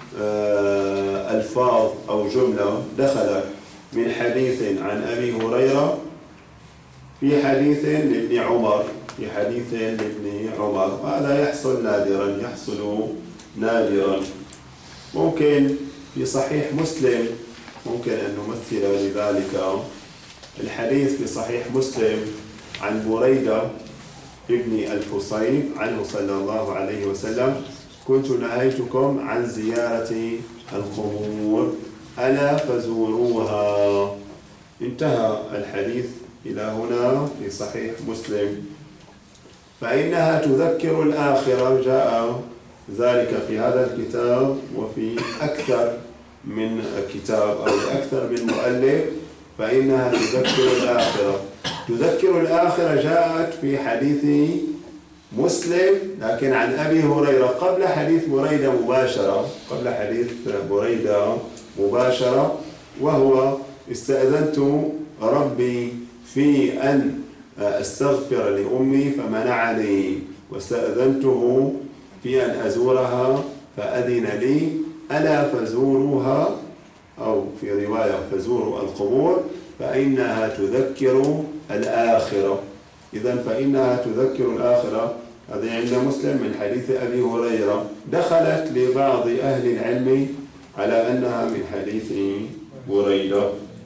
ألفاظ أو جملة دخلت من حديث عن أبي هريرة في حديث لابن عمر، في حديث لابن عمر، وهذا يحصل نادرا، يحصل نادرا. ممكن في صحيح مسلم ممكن أن نمثل لذلك الحديث في صحيح مسلم عن بريدة ابن الحصيب عنه صلى الله عليه وسلم: كنت نهيتكم عن زيارة القبور ألا فزوروها. انتهى الحديث إلى هنا في صحيح مسلم. فإنها تذكر الآخرة، جاء ذلك في هذا الكتاب وفي أكثر من كتاب أو أكثر من مؤلف، فإنها تذكر الآخرة. تذكر الآخرة جاءت في حديث مسلم لكن عن أبي هريرة قبل حديث بريدة مباشرة، قبل حديث بريدة مباشرة، وهو: استأذنت ربي في أن أستغفر لأمي فمنعني، واستأذنته في أن أزورها فأذن لي، ألا فزوروها، أو في رواية فزوروا القبور فإنها تذكر الآخرة. إذن فإنها تذكر الآخرة، هذا عند مسلم من حديث أبي هريرة، دخلت لبعض أهل العلم على أنها من حديث بريدة.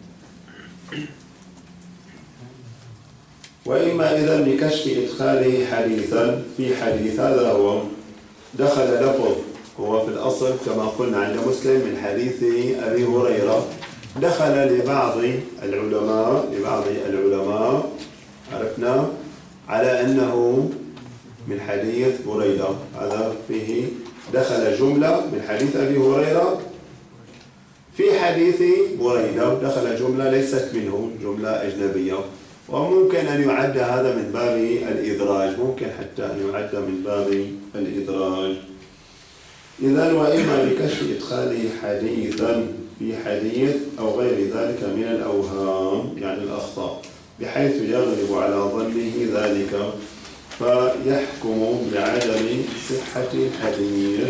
وإما إذن بكشف إدخاله حديثا في حديث، هذا هو دخل لفظ هو في الأصل كما قلنا عند مسلم من حديث أبي هريرة، دخل لبعض العلماء عرفنا على أنه من حديث بريدة، هذا فيه دخل جملة من حديث أبي هريرة في حديث بريدة، دخل جملة ليست منه، جملة أجنبية، وممكن أن يعد هذا من باب الإدراج، ممكن حتى أن يعد من باب الإدراج. إذن وإما بكشف إدخاله حديثا في حديث أو غير ذلك من الأوهام، يعني الأخطاء، بحيث يغلب على ظنه ذلك فيحكم بعدم صحة الحديث.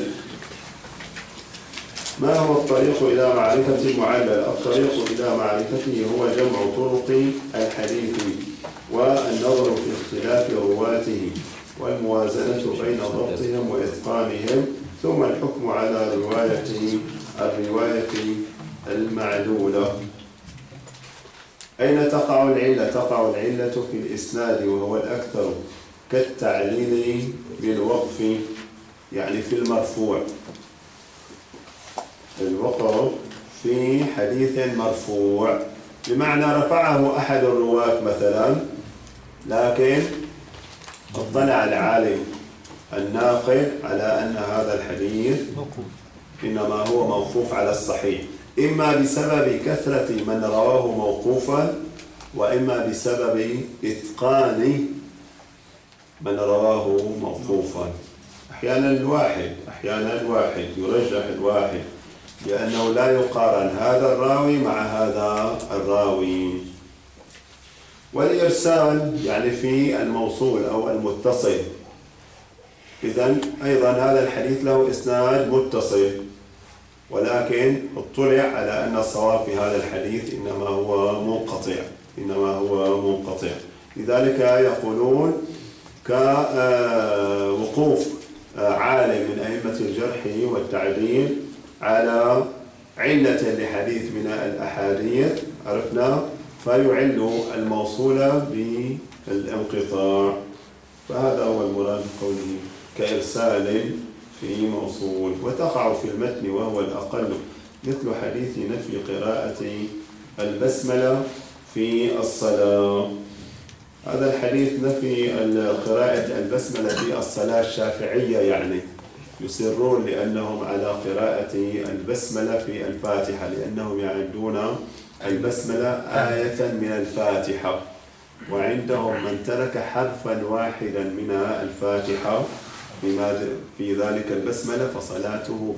ما هو الطريق إلى معرفة المعلل؟ الطريق إلى معرفته هو جمع طرق الحديث والنظر في اختلاف رواته والموازنة بين ضبطهم وإتقانهم، ثم الحكم على الرواية المعلولة. أين تقع العلة؟ تقع العلة في الإسناد وهو الأكثر، كالتعليل بالوقف، يعني في المرفوع، الوقف في حديث مرفوع بمعنى رفعه أحد الرواة مثلا، لكن اطلع العالم الناقل على أن هذا الحديث إنما هو موقوف على الصحيح، إما بسبب كثرة من رواه موقوفا، وإما بسبب إتقان من رواه موقوفا. أحيانا الواحد يرجح الواحد لأنه لا يقارن هذا الراوي مع هذا الراوي. والإرسال يعني في الموصول أو المتصل، إذن أيضا هذا الحديث له إسناد متصل، ولكن اطلع على أن الصواب في هذا الحديث إنما هو منقطع. لذلك يقولون كوقوف عالم من أئمة الجرح والتعديل على علة لحديث من الأحاديث عرفنا، فيعل الموصول بالانقطاع. فهذا هو المراد بقوله كإرسال في موصول. وتقع في المتن وهو الأقل مثل حديث نفي قراءة البسملة في الصلاة. هذا الحديث نفي قراءة البسملة في الصلاة الشافعية يعني يصرون لأنهم على قراءة البسملة في الفاتحة، لأنهم يعدون البسملة آية من الفاتحة، وعندهم من ترك حرفا واحدا من الفاتحة في ذلك البسملة فصلاته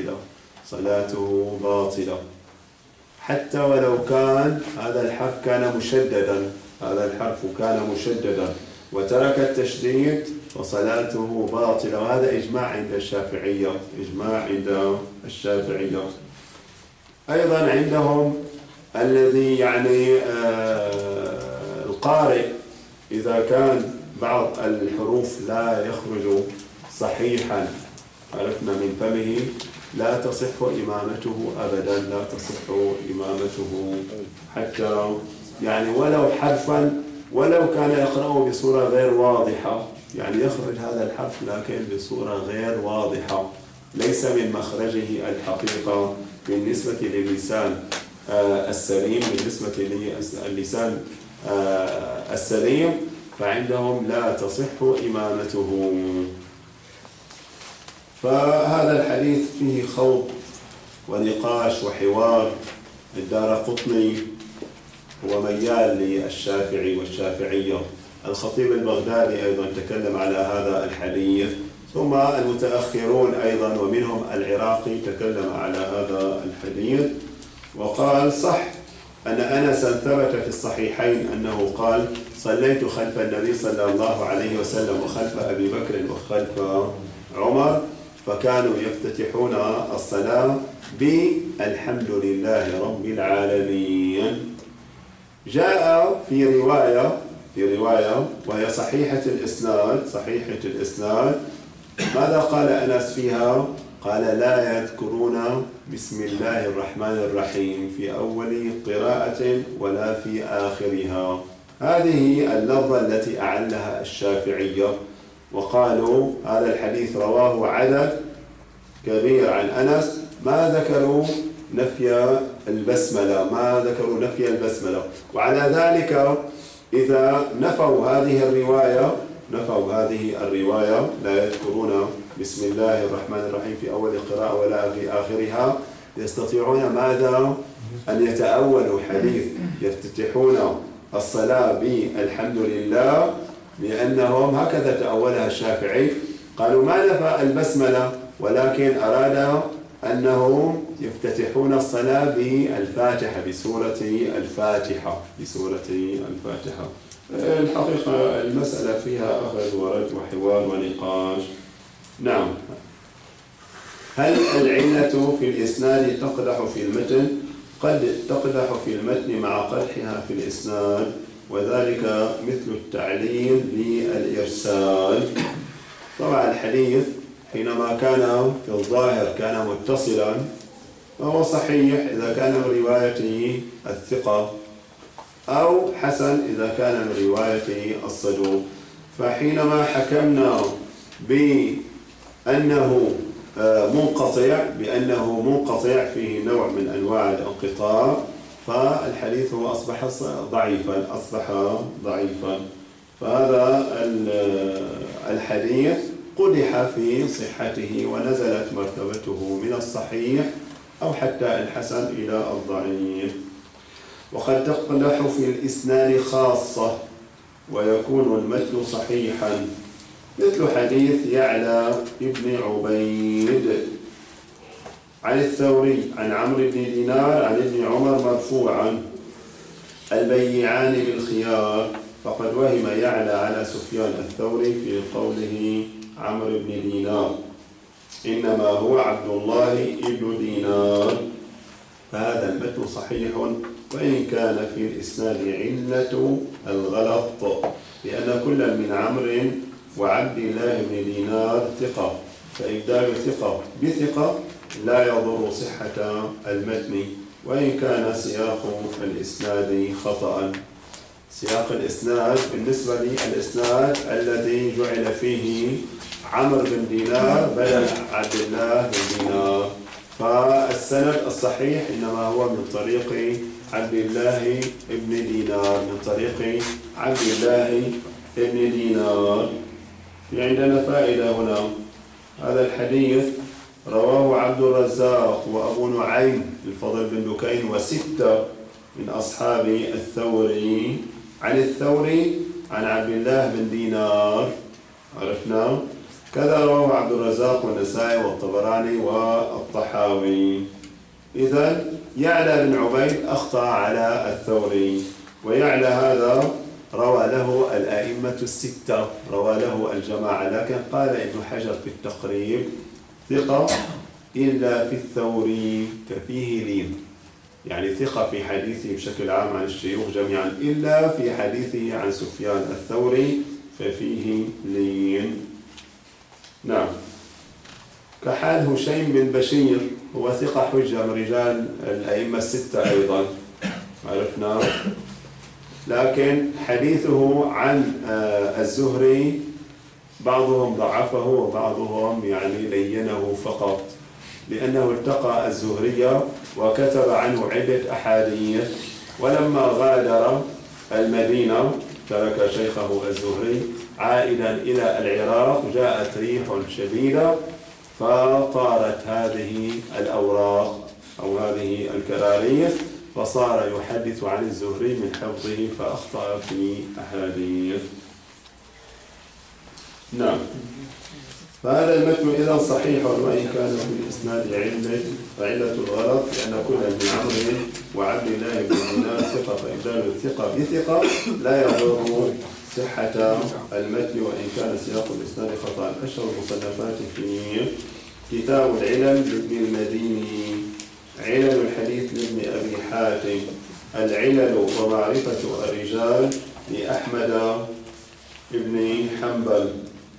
باطلة، حتى ولو كان هذا الحرف كان مشددا وترك التشديد فصلاته باطلة. وهذا إجماع عند الشافعية. أيضا عندهم الذي يعني القارئ إذا كان بعض الحروف لا يخرج صحيحا عرفنا من فمه لا تصح إمامته أبدا، حتى يعني ولو حرفا، ولو كان يقرأه بصورة غير واضحة، يعني يخرج هذا الحرف لكن بصورة غير واضحة ليس من مخرجه الحقيقة بالنسبة للسان السليم، السليم فعندهم لا تصح إمامته. فهذا الحديث فيه خوض ونقاش وحوار. الدارقطني هو ميال للشافعي والشافعية. الخطيب البغدادي أيضا تكلم على هذا الحديث، ثم المتأخرون أيضا ومنهم العراقي تكلم على هذا الحديث وقال صح أن أنسا ثبت في الصحيحين أنه قال صليت خلف النبي صلى الله عليه وسلم وخلف أبي بكر وخلف عمر فكانوا يفتتحون الصلاة بالحمد لله رب العالمين. جاء في رواية وهي صحيحة الإسناد ماذا قال أنس فيها؟ قال لا يذكرون بسم الله الرحمن الرحيم في أول قراءة ولا في آخرها. هذه اللفظة التي أعلها الشافعية، وقالوا هذا الحديث رواه عدد كبير عن أنس ما ذكروا نفي البسملة، وعلى ذلك إذا نفوا هذه الرواية لا يذكرون بسم الله الرحمن الرحيم في أول قراءة ولا في آخرها، يستطيعون ماذا؟ أن يتأولوا حديث يفتتحون الصلاة بالحمد لله، لأنهم هكذا تأولها الشافعي، قالوا ما نفى البسملة ولكن أراد أنهم يفتتحون الصلاة بالفاتحة بسورة الفاتحة. الحقيقة المسألة فيها أخذ ورد وحوار ونقاش. نعم. هل العلة في الإسناد تقدح في المتن؟ قد تقدح في المتن مع قدحها في الإسناد، وذلك مثل التعليل بالإرسال. طبعا الحديث حينما كان في الظاهر كان متصلا فهو صحيح إذا كان من رواية الثقة، أو حسن إذا كان من رواية الصدوق. فحينما حكمنا بأنه منقطع فيه نوع من أنواع الانقطاع، فالحديث هو أصبح ضعيفا. فهذا الحديث قدح في صحته ونزلت مرتبته من الصحيح أو حتى الحسن إلى الضعيف. وقد تقدح في الإسناد خاصة ويكون المتن صحيحا، مثل حديث يعلى ابن عبيد عن الثوري عن عمرو بن دينار عن ابن عمر مرفوعا: البيعان بالخيار. فقد وهم يعلى على سفيان الثوري في قوله عمرو بن دينار، إنما هو عبد الله بن دينار. فهذا المتن صحيح، وإن كان في الإسناد علة الغلط، لأن كل من عمرو وعبد الله بن دينار ثقة، فإبدال ثقة بثقة لا يضر صحة المتن، وإن كان سياق الإسناد خطأ. سياق الإسناد بالنسبة للإسناد الذي جعل فيه عمرو بن دينار بدل عبد الله بن دينار، فالسند الصحيح إنما هو من طريق عبد الله بن دينار، من طريق عبد الله بن دينار. في عندنا فائدة هنا: هذا الحديث رواه عبد الرزاق وأبو نعيم الفضل بن دكين وستة من أصحاب الثوري عن الثوري عن عبد الله بن دينار، عرفنا. كذا رواه عبد الرزاق والنسائي والطبراني والطحاوي. إذن يعلى بن عبيد أخطأ على الثوري، ويعلى هذا روى له الأئمة الستة، روى له الجماعة، لكن قال ابن حجر في التقريب: ثقة إلا في الثوري ففيه لين، يعني ثقة في حديثه بشكل عام عن الشيوخ جميعا، إلا في حديثه عن سفيان الثوري ففيه لين. نعم. كحال هشيم بن بشير، هو ثقة حجة من رجال الأئمة الستة أيضا، عرفنا، لكن حديثه عن الزهري بعضهم ضعفه وبعضهم يعني لينه فقط، لأنه التقى الزهري وكتب عنه عدة أحاديث، ولما غادر المدينة ترك شيخه الزهري عائدا إلى العراق، جاءت ريح شديدة فطارت هذه الأوراق أو هذه الكراريس، فصار يحدث عن الزهري من حفظه فأخطأ في أحاديث. نعم. فهذا المتن إذا صحيح، وإن كان في الإسناد علة الغلط، لأن كل من عمرو وعبد الله بن دينار ثقة، فإبدال الثقة بثقة لا يضر صحة المتن، وإن كان سياق الإسناد خطأ. أشهر المصنفات فيه كتاب العلل لابن المديني، علل الحديث لابن أبي حاتم، العلل ومعرفة الرجال لأحمد بن حنبل.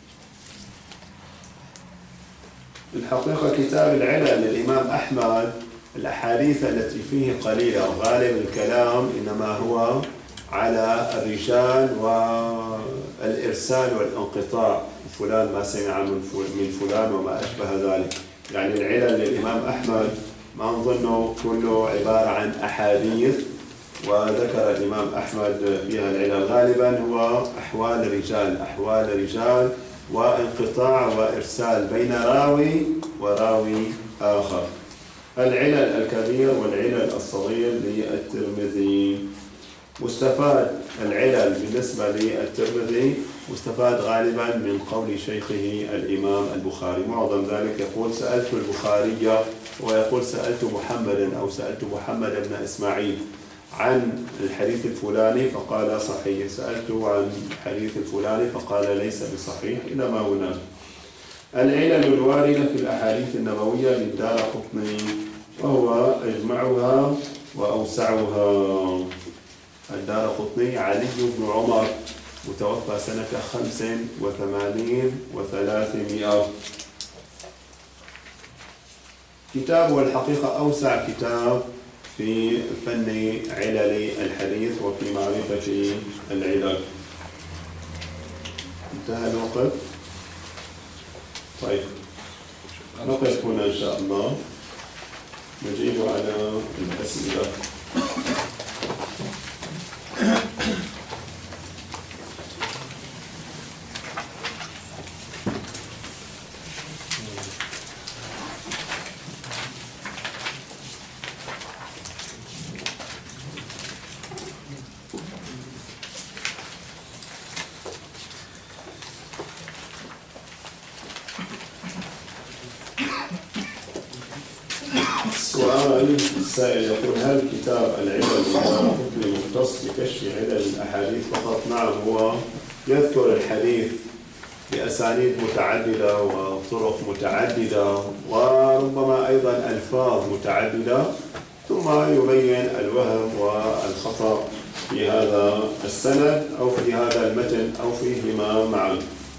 الحقيقة كتاب العلل للإمام أحمد الأحاديث التي فيه قليلة، غالب الكلام إنما هو على الرجال والإرسال والانقطاع، فلان ما سمع من فلان وما أشبه ذلك. يعني العلل للإمام أحمد ما نظنه كله عبارة عن أحاديث، وذكر الإمام أحمد فيها العلل غالبا هو أحوال رجال وانقطاع وإرسال بين راوي وراوي آخر. العلل الكبير والعلل الصغير للترمذي. مستفاد العلل بالنسبة للترمذي مستفاد غالبا من قول شيخه الإمام البخاري، معظم ذلك يقول سألت البخاري، ويقول سألت محمدا أو سألت محمد بن إسماعيل عن الحديث الفلاني فقال صحيح، سألته عن الحديث الفلاني فقال ليس بصحيح، إلى ما هناك. العلل الواردة في الأحاديث النبوية للدارقطني، وهو أجمعها وأوسعها. الدارقطني علي بن عمر، متوفى سنة 85 و300. كتابه الحقيقة أوسع كتاب في فن علل الحديث وفي معرفة العلل. انتهى الوقت. طيب نقف هنا إن شاء الله، نجيب على الأسئلة. سؤال السائل يقول: هل كتاب العلل الحكمي مختص بكشف علل الأحاديث فقط؟ نعم، هو يذكر الحديث بأسانيد متعددة وطرق متعددة وربما أيضا ألفاظ متعددة، ثم يبين الوهم والخطأ في هذا السند أو في هذا المتن أو فيهما معا،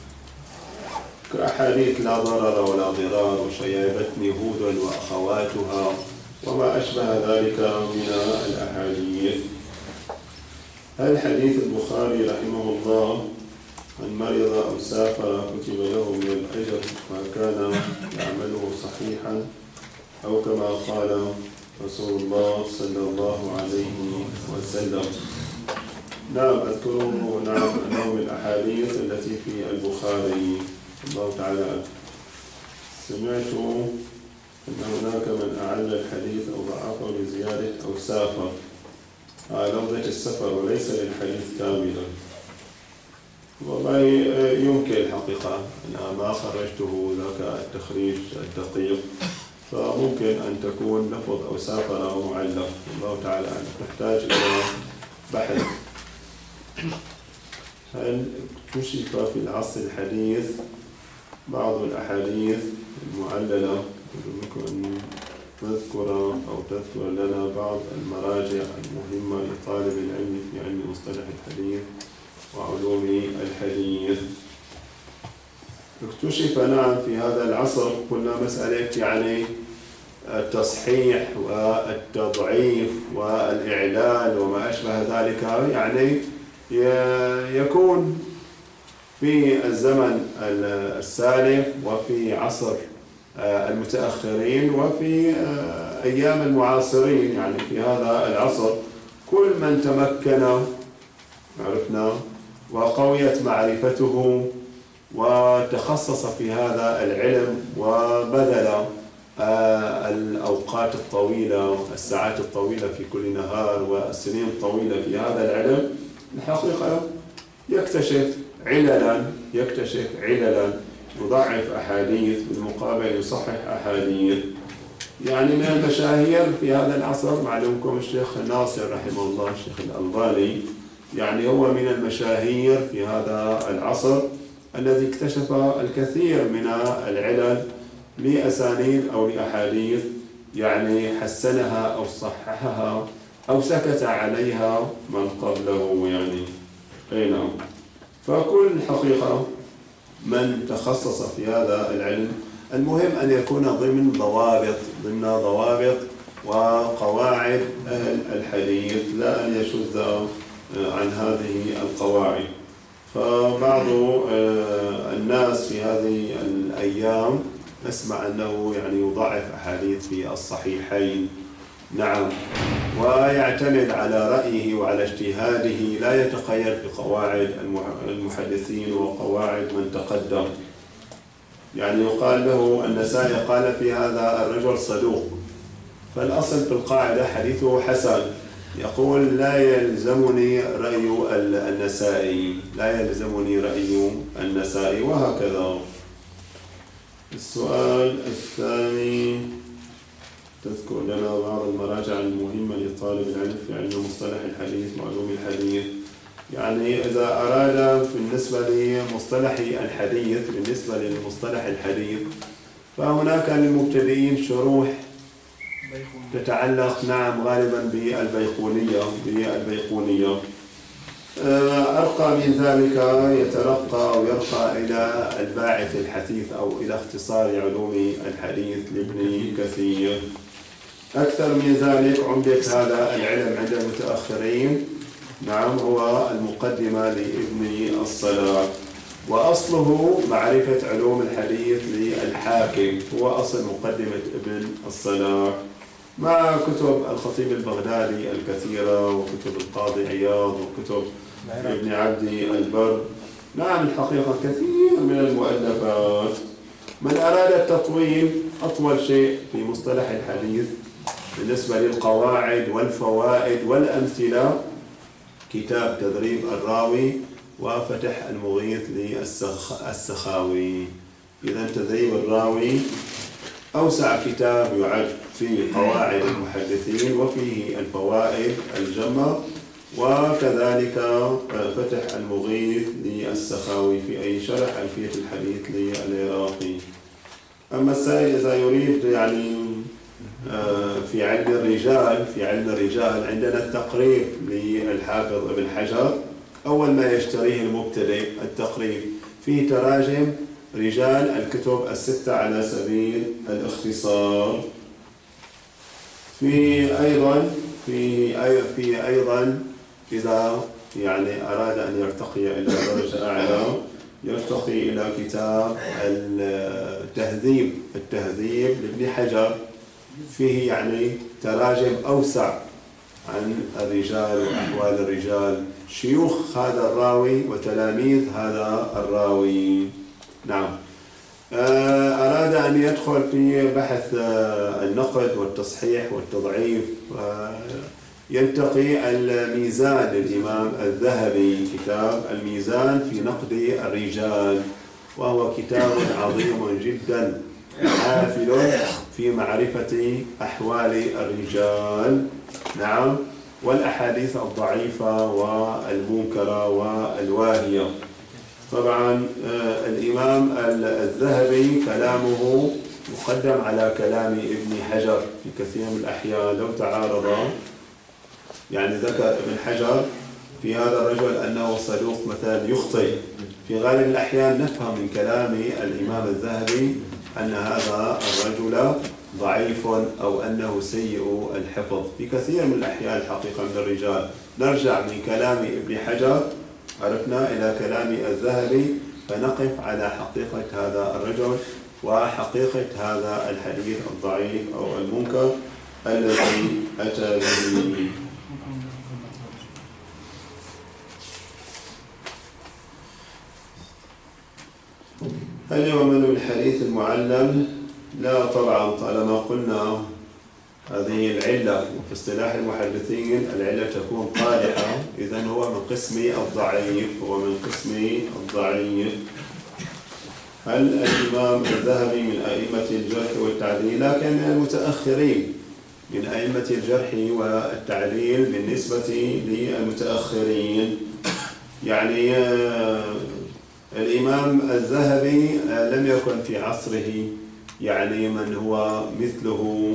كأحاديث لا ضرر ولا ضرار وشيبتني هود وأخواتها وما أشبه ذلك من الأحاديث. هل حديث البخاري رحمه الله: من مرض أو سافر كتب له من الأجر ما كان يعمله صحيحا، أو كما قال رسول الله صلى الله عليه وسلم؟ نعم، أذكره. نعم، أنه من الأحاديث التي في البخاري. الله تعالى. سمعت أن هناك من أعل الحديث أو ضعفه لزيادة أو سافر لفظة السفر وليس للحديث كاملا. والله يمكن الحقيقة، أنا ما خرجته ذاك التخريج الدقيق، فممكن أن تكون لفظ أو سافر أو معلق. الله تعالى تحتاج إلى بحث. هل كشف في العصر الحديث بعض الأحاديث المعللة؟ يمكن أن نذكر أو تذكر لنا بعض المراجع المهمة لطالب العلم في علم مصطلح الحديث وعلوم الحديث. اكتشف نعم في هذا العصر. قلنا مسألة يعني التصحيح والتضعيف والإعلال وما أشبه ذلك، يعني يكون في الزمن السالف وفي عصر المتأخرين وفي أيام المعاصرين. يعني في هذا العصر كل من تمكن عرفنا وقويت معرفته وتخصص في هذا العلم وبذل الأوقات الطويلة، الساعات الطويلة في كل نهار والسنين الطويلة في هذا العلم، الحقيقة يكتشف عللا يضعف أحاديث، بالمقابل يصحح أحاديث. يعني من المشاهير في هذا العصر معلومكم الشيخ ناصر رحمه الله، الشيخ الألباني، يعني هو من المشاهير في هذا العصر الذي اكتشف الكثير من العلل لأسانيد أو لأحاديث، يعني حسنها أو صححها أو سكت عليها من قبله. يعني نعم، فكل حقيقة من تخصص في هذا العلم المهم أن يكون ضمن ضوابط وقواعد الحديث، لا أن يشذ عن هذه القواعد. فبعض الناس في هذه الأيام نسمع أنه يعني يضعف أحاديث في الصحيحين، نعم، ويعتمد على رأيه وعلى اجتهاده، لا يتقيد بقواعد المحدثين وقواعد من تقدم. يعني يقال له النسائي قال في هذا الرجل صدوق، فالأصل في القاعدة حديثه حسن، يقول لا يلزمني رأي النسائي، وهكذا. السؤال الثاني: تذكر لنا بعض المراجع المهمة لطالب العلم في علم مصطلح الحديث وعلوم الحديث. يعني إذا أراد بالنسبة للمصطلح الحديث فهناك للمبتدئين شروح تتعلق نعم غالبا بالبيقونية. أرقى من ذلك يترقى أو يرقى إلى الباعث الحثيث أو إلى اختصار علوم الحديث لابن كثير. أكثر من ذلك عمدة هذا العلم عند المتأخرين نعم هو المقدمة لابن الصلاح، وأصله معرفة علوم الحديث للحاكم، هو أصل مقدمة ابن الصلاح، مع كتب الخطيب البغدادي الكثيرة وكتب القاضي عياض وكتب ابن عبد البر. نعم الحقيقة كثير من المؤلفات. من أراد التطويل أطول شيء في مصطلح الحديث بالنسبة للقواعد والفوائد والأمثلة كتاب تدريب الراوي وفتح المغيث للسخاوي. إذا تدريب الراوي أوسع كتاب يعد في قواعد المحدثين وفيه الفوائد الجمة، وكذلك فتح المغيث للسخاوي في أي شرح ألفية الحديث للعراقي. أما السائل إذا يريد يعني في علم الرجال عندنا التقريب للحافظ ابن حجر. أول ما يشتريه المبتدئ التقريب فيه تراجم رجال الكتب الستة على سبيل الاختصار. في أيضا إذا يعني أراد أن يرتقي إلى درجة أعلى يرتقي إلى كتاب التهذيب لابن حجر، فيه يعني تراجم أوسع عن الرجال وأحوال الرجال، شيوخ هذا الراوي وتلاميذ هذا الراوي. نعم. أراد أن يدخل في بحث النقد والتصحيح والتضعيف، ينتقي الميزان للإمام الذهبي، كتاب الميزان في نقد الرجال، وهو كتاب عظيم جدا حافل في معرفة أحوال الرجال. نعم. والأحاديث الضعيفة والمنكرة والواهية. طبعا الإمام الذهبي كلامه مقدم على كلام ابن حجر في كثير من الأحيان لو تعارضا. يعني ذكر ابن حجر في هذا الرجل أنه صدوق مثلا يخطئ، في غالب الأحيان نفهم من كلام الإمام الذهبي أن هذا الرجل ضعيف أو أنه سيء الحفظ في كثير من الأحيان الحقيقة من الرجال. نرجع من كلام ابن حجر عرفنا إلى كلام الذهبي فنقف على حقيقة هذا الرجل وحقيقة هذا الحديث الضعيف أو المنكر الذي أتى به. هل يؤمن بالحديث المعلم؟ لا طبعا، طالما قلنا هذه العلة وفي اصطلاح المحدثين العلة تكون قادحة، إذن هو من قسم الضعيف. هل الإمام الذهبي من أئمة الجرح والتعديل؟ لكن من المتأخرين، من أئمة الجرح والتعديل بالنسبة للمتأخرين. يعني الإمام الذهبي لم يكن في عصره يعني من هو مثله،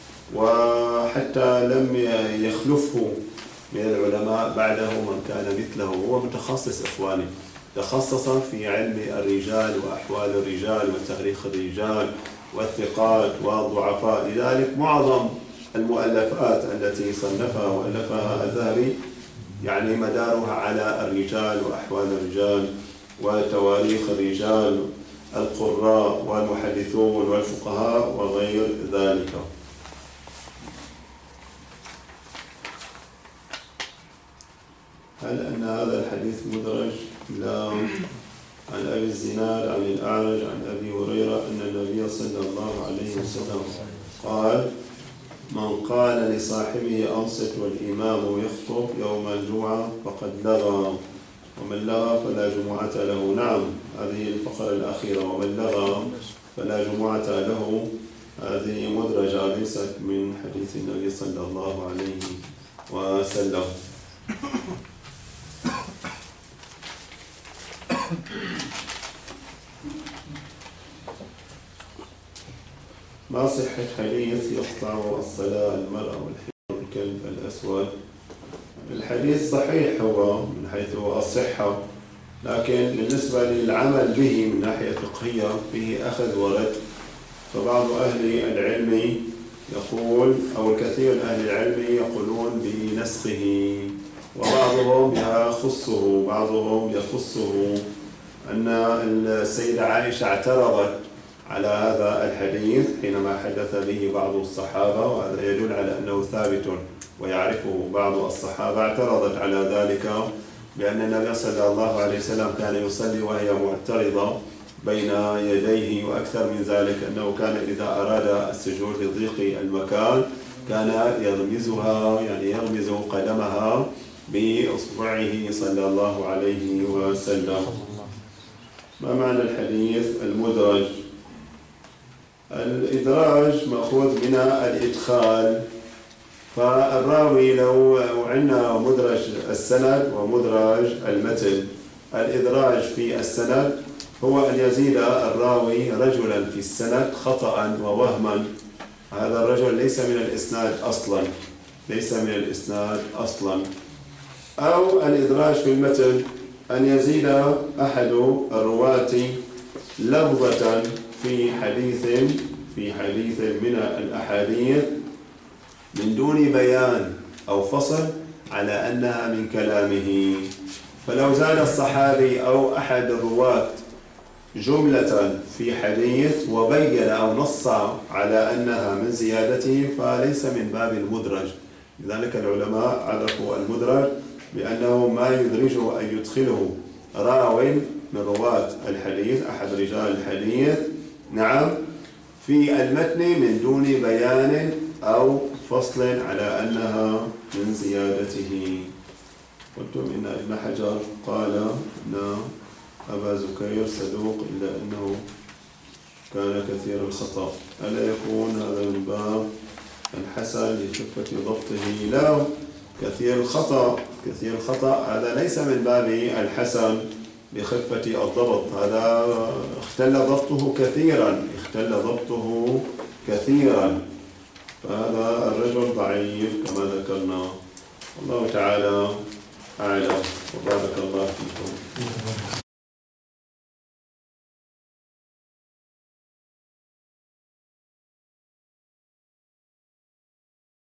وحتى لم يخلفه من العلماء بعده من كان مثله. هو متخصص إخواني، تخصص في علم الرجال وأحوال الرجال وتاريخ الرجال والثقات والضعفاء. لذلك معظم المؤلفات التي صنفها وألفها الذهبي يعني مدارها على الرجال وأحوال الرجال وتواريخ الرجال، القراء والمحدثون والفقهاء وغير ذلك. هل أن هذا الحديث مدرج؟ لا. عن أبي الزناد عن الأعرج عن أبي هريرة أن النبي صلى الله عليه وسلم قال: من قال لصاحبه أنصت والإمام يخطب يوم الجمعة فقد لغى، ومن لغى فلا جمعة له. نعم، هذه الفقرة الأخيرة، ومن لغى فلا جمعة له، هذه مدرجة ليست من حديث النبي صلى الله عليه وسلم. ما صحة حديث يقطع الصلاة المرأة والحمار الكلب الأسود؟ الحديث صحيح هو من حيث الصحة، لكن بالنسبة للعمل به من ناحية فقهية فيه أخذ ورد. فبعض أهل العلم يقول، أو الكثير من أهل العلم يقولون بنسخه، وبعضهم يخصه، بعضهم يخصه أن السيدة عائشة اعترضت على هذا الحديث حينما حدث به بعض الصحابة، وهذا يدل على أنه ثابت ويعرفه بعض الصحابة. اعترضت على ذلك بأن النبي صلى الله عليه وسلم كان يصلي وهي معترضة بين يديه، وأكثر من ذلك أنه كان إذا أراد السجود لضيق المكان كان يغمزها، يعني يغمز قدمها بإصبعه صلى الله عليه وسلم. ما معنى الحديث المدرج؟ الإدراج مأخوذ من الإدخال، فالراوي لو عندنا مدرج السند ومدرج المتن، الإدراج في السند هو أن يزيد الراوي رجلا في السند خطأ ووهما، هذا الرجل ليس من الإسناد أصلا، أو الإدراج في المتن أن يزيد أحد الرواة لفظة في حديث من الأحاديث من دون بيان أو فصل على أنها من كلامه. فلو زاد الصحابي أو أحد الرواة جملة في حديث وبين أو نص على أنها من زيادته فليس من باب المدرج. لذلك العلماء عرفوا المدرج بأنه ما يدرجه أن يدخله راو من رواة الحديث أحد رجال الحديث في المتن من دون بيان أو فصل على أنها من زيادته. قلتم إن ابن حجر قال إن أبا زكير صدوق إلا أنه كان كثير الخطأ، ألا يكون هذا من باب الحسن لخفة ضبطه؟ لا، كثير الخطأ هذا ليس من باب الحسن لخفة الضبط، هذا اختل ضبطه كثيرا، فهذا الرجل ضعيف كما ذكرنا. الله تعالى أعلم، وبارك الله فيكم.